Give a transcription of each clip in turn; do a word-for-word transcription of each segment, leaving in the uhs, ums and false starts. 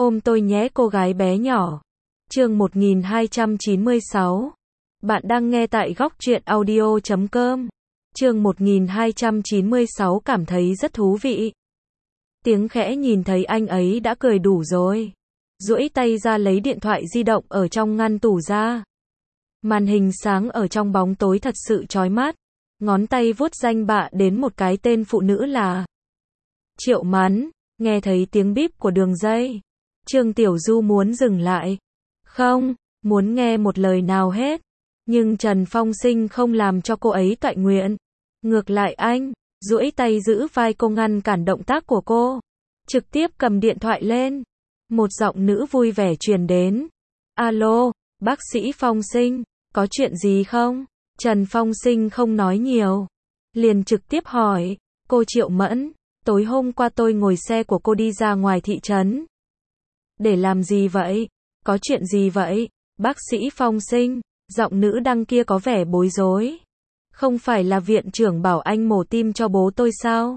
Ôm tôi nhé cô gái bé nhỏ. Chương một nghìn hai trăm chín mươi sáu. Bạn đang nghe tại góc truyện audio chấm com. Chương một nghìn hai trăm chín mươi sáu cảm thấy rất thú vị. Tiếng khẽ nhìn thấy anh ấy đã cười đủ rồi. Duỗi tay ra lấy điện thoại di động ở trong ngăn tủ ra. Màn hình sáng ở trong bóng tối thật sự chói mắt. Ngón tay vuốt danh bạ đến một cái tên phụ nữ là Triệu Mẫn. Nghe thấy tiếng bíp của đường dây, Trương Tiểu Du muốn dừng lại. Không, muốn nghe một lời nào hết. Nhưng Trần Phong Sinh không làm cho cô ấy toại nguyện. Ngược lại anh, duỗi tay giữ vai cô ngăn cản động tác của cô. Trực tiếp cầm điện thoại lên. Một giọng nữ vui vẻ truyền đến. Alo, bác sĩ Phong Sinh, có chuyện gì không? Trần Phong Sinh không nói nhiều. Liền trực tiếp hỏi, cô Triệu Mẫn, tối hôm qua tôi ngồi xe của cô đi ra ngoài thị trấn. Để làm gì vậy? Có chuyện gì vậy? Bác sĩ Phong Sinh, giọng nữ đăng kia có vẻ bối rối. Không phải là viện trưởng bảo anh mổ tim cho bố tôi sao?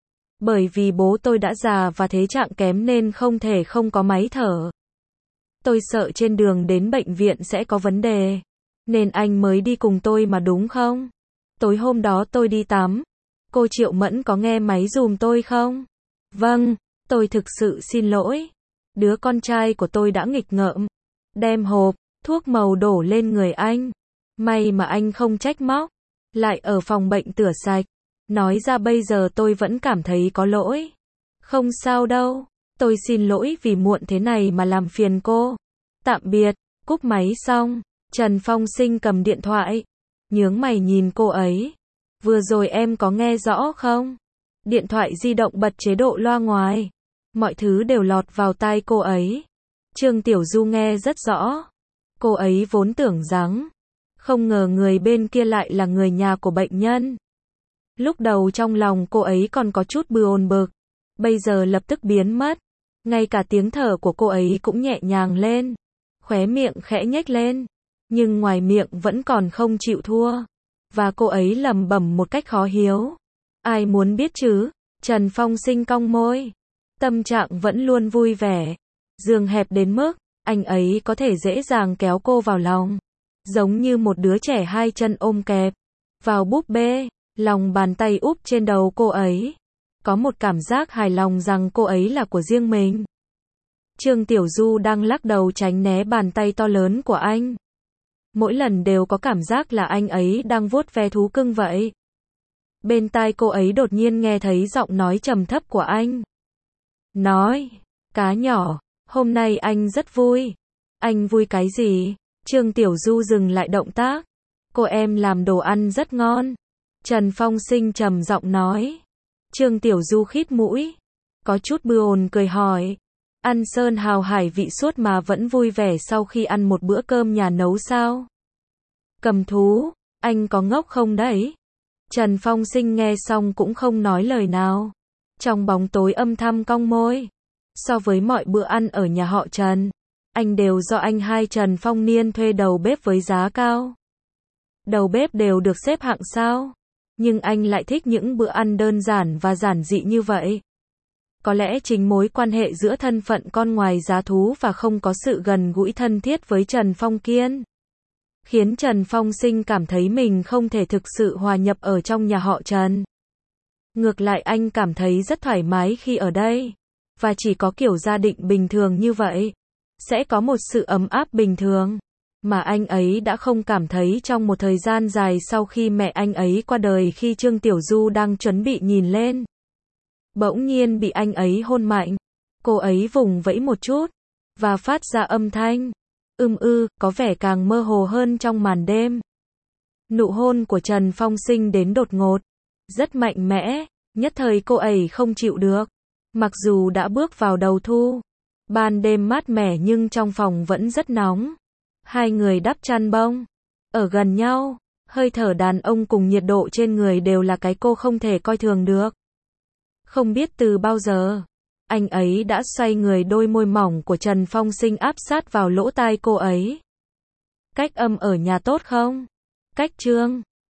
Bởi vì bố tôi đã già và thế trạng kém nên không thể không có máy thở. Tôi sợ trên đường đến bệnh viện sẽ có vấn đề. Nên anh mới đi cùng tôi mà đúng không? Tối hôm đó tôi đi tắm. Cô Triệu Mẫn có nghe máy giùm tôi không? Vâng, tôi thực sự xin lỗi. Đứa con trai của tôi đã nghịch ngợm. Đem hộp thuốc màu đổ lên người anh. May mà anh không trách móc. Lại ở phòng bệnh rửa sạch. Nói ra bây giờ tôi vẫn cảm thấy có lỗi. Không sao đâu. Tôi xin lỗi vì muộn thế này mà làm phiền cô. Tạm biệt. Cúp máy xong, Trần Phong Sinh cầm điện thoại. Nhướng mày nhìn cô ấy. Vừa rồi em có nghe rõ không? Điện thoại di động bật chế độ loa ngoài. Mọi thứ đều lọt vào tai cô ấy. Trương Tiểu Du nghe rất rõ. Cô ấy vốn tưởng rằng, không ngờ người bên kia lại là người nhà của bệnh nhân. Lúc đầu trong lòng cô ấy còn có chút bồn bực. Bây giờ lập tức biến mất. Ngay cả tiếng thở của cô ấy cũng nhẹ nhàng lên. Khóe miệng khẽ nhếch lên. Nhưng ngoài miệng vẫn còn không chịu thua. Và cô ấy lẩm bẩm một cách khó hiểu. Ai muốn biết chứ? Trần Phong Sinh cong môi. Tâm trạng vẫn luôn vui vẻ. Giường hẹp đến mức, anh ấy có thể dễ dàng kéo cô vào lòng. Giống như một đứa trẻ hai chân ôm kẹp vào búp bê, lòng bàn tay úp trên đầu cô ấy. Có một cảm giác hài lòng rằng cô ấy là của riêng mình. Trương Tiểu Du đang lắc đầu tránh né bàn tay to lớn của anh. Mỗi lần đều có cảm giác là anh ấy đang vuốt ve thú cưng vậy. Bên tai cô ấy đột nhiên nghe thấy giọng nói trầm thấp của anh. Nói, cá nhỏ, hôm nay anh rất vui. Anh vui cái gì? Trương Tiểu Du dừng lại động tác. Cô em làm đồ ăn rất ngon. Trần Phong Sinh trầm giọng nói. Trương Tiểu Du khít mũi. Có chút buồn cười hỏi. Ăn sơn hào hải vị suốt mà vẫn vui vẻ sau khi ăn một bữa cơm nhà nấu sao? Cầm thú, anh có ngốc không đấy? Trần Phong Sinh nghe xong cũng không nói lời nào. Trong bóng tối âm thầm cong môi. So với mọi bữa ăn ở nhà họ Trần, anh đều do anh hai Trần Phong Niên thuê đầu bếp với giá cao. Đầu bếp đều được xếp hạng sao? Nhưng anh lại thích những bữa ăn đơn giản và giản dị như vậy. Có lẽ chính mối quan hệ giữa thân phận con ngoài giá thú và không có sự gần gũi thân thiết với Trần Phong Kiên, khiến Trần Phong Sinh cảm thấy mình không thể thực sự hòa nhập ở trong nhà họ Trần. Ngược lại anh cảm thấy rất thoải mái khi ở đây. Và chỉ có kiểu gia đình bình thường như vậy, sẽ có một sự ấm áp bình thường, mà anh ấy đã không cảm thấy trong một thời gian dài sau khi mẹ anh ấy qua đời. Khi Trương Tiểu Du đang chuẩn bị nhìn lên, bỗng nhiên bị anh ấy hôn mạnh. Cô ấy vùng vẫy một chút, và phát ra âm thanh ưm ư, có vẻ càng mơ hồ hơn trong màn đêm. Nụ hôn của Trần Phong Sinh đến đột ngột, rất mạnh mẽ, nhất thời cô ấy không chịu được. Mặc dù đã bước vào đầu thu, ban đêm mát mẻ nhưng trong phòng vẫn rất nóng. Hai người đắp chăn bông, ở gần nhau, hơi thở đàn ông cùng nhiệt độ trên người đều là cái cô không thể coi thường được. Không biết từ bao giờ, anh ấy đã xoay người, đôi môi mỏng của Trần Phong Sinh áp sát vào lỗ tai cô ấy. Cách âm ở nhà tốt không? Cách Trương